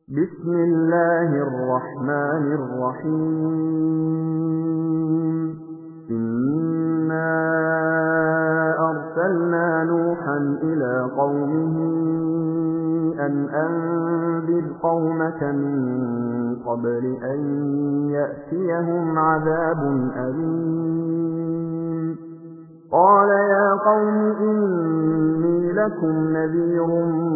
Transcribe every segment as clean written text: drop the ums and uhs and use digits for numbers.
بسم الله الرحمن الرحيم إنا أرسلنا نوحا إلى قومه أن أنذر قومك من قبل أن يأتيهم عذاب أليم قال يا قوم إني لكم نذير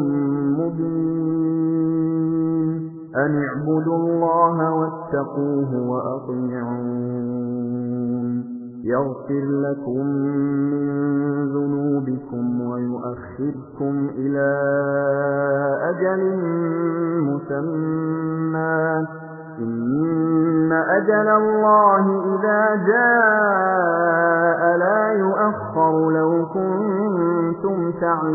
مبين أن اعبدوا الله واتقوه وأطيعون يغفر لكم من ذنوبكم ويؤخركم إلى أجل مسمى إن أجل الله إذا جاء لا يؤخر لو كنتم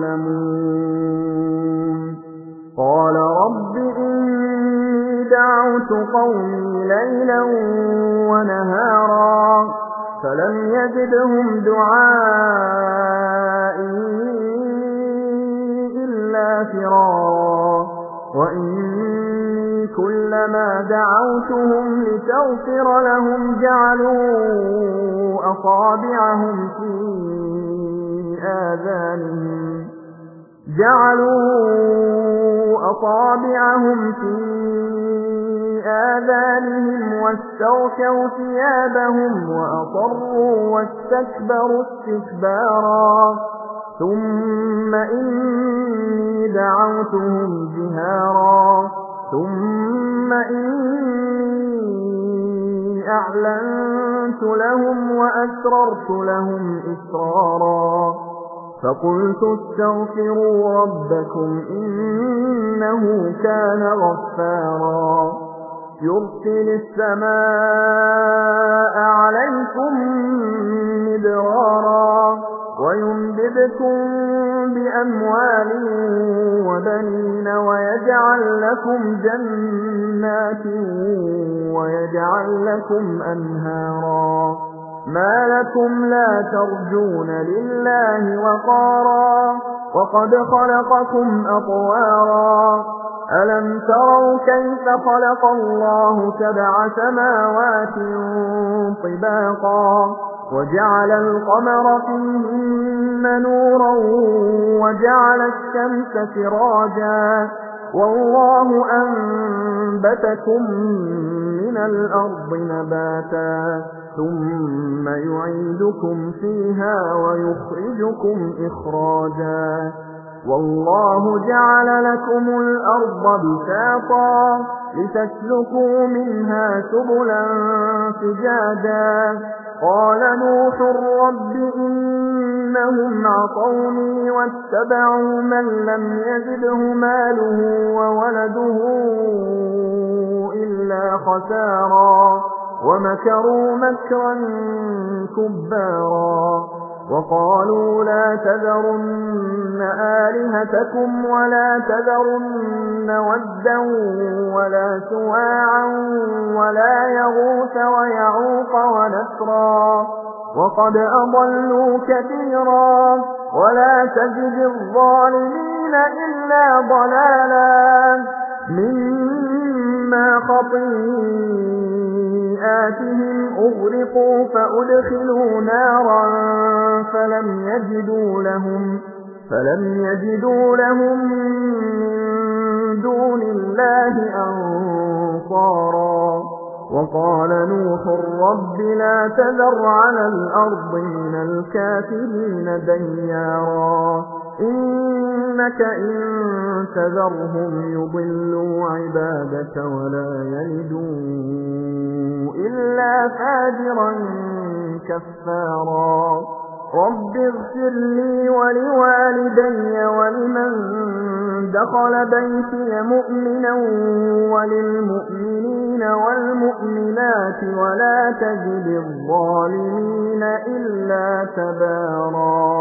تعلمون قال رب إني دعوت قومي ليلا ونهارا فلم يزدهم دعائي إلا فرارا وإني كلما دعوتهم لتغفر لهم جعلوا أصابعهم في آذانهم واستغشوا ثيابهم وأصروا واستكبروا استكبارا ثم إني دعوتهم جهارا ثم إني أعلنت لهم وأسررت لهم إسرارا فقلت استغفروا ربكم إنه كان غفارا يرسل السماء عليكم مدرارا ويمددكم بأموال وبنين ويجعل لكم جنات ويجعل لكم أنهارا ما لكم لا ترجون لله وقارا وقد خلقكم أطوارا ألم تروا كيف خلق الله 7 سماوات طباقا وجعل القمر فيهن نورا وجعل الشمس سراجا والله أنبتكم من الأرض نباتا ثم يعيدكم فيها ويخرجكم إخراجا والله جعل لكم الأرض بساطا لتسلكوا منها سبلا فجاجا قال نوح رب إنهم عصوني واتبعوا من لم يزده ماله وولده إلا خسارا ومكروا مكرا كبارا وقالوا لا تذرن آلهتكم ولا تذرن ودا ولا سواعا ولا يغوث ويعوق ونسرا وقد أضلوا كثيرا ولا تزد الظالمين إلا ضلالا مما خطيئاتهم أغرقوا فأدخلوا نارا فلم يجدوا لهم من دون الله أنصارا وقال نوح رب لا تذر على الأرض من الكافرين ديارا إنك إن تذرهم يضلوا عبادك ولا يلدوا إلا فاجرا كفارا رب اغفر لي ولوالدي ولمن دخل بيتي مؤمنا وللمؤمنين والمؤمنات ولا تزد الظالمين إلا تبارا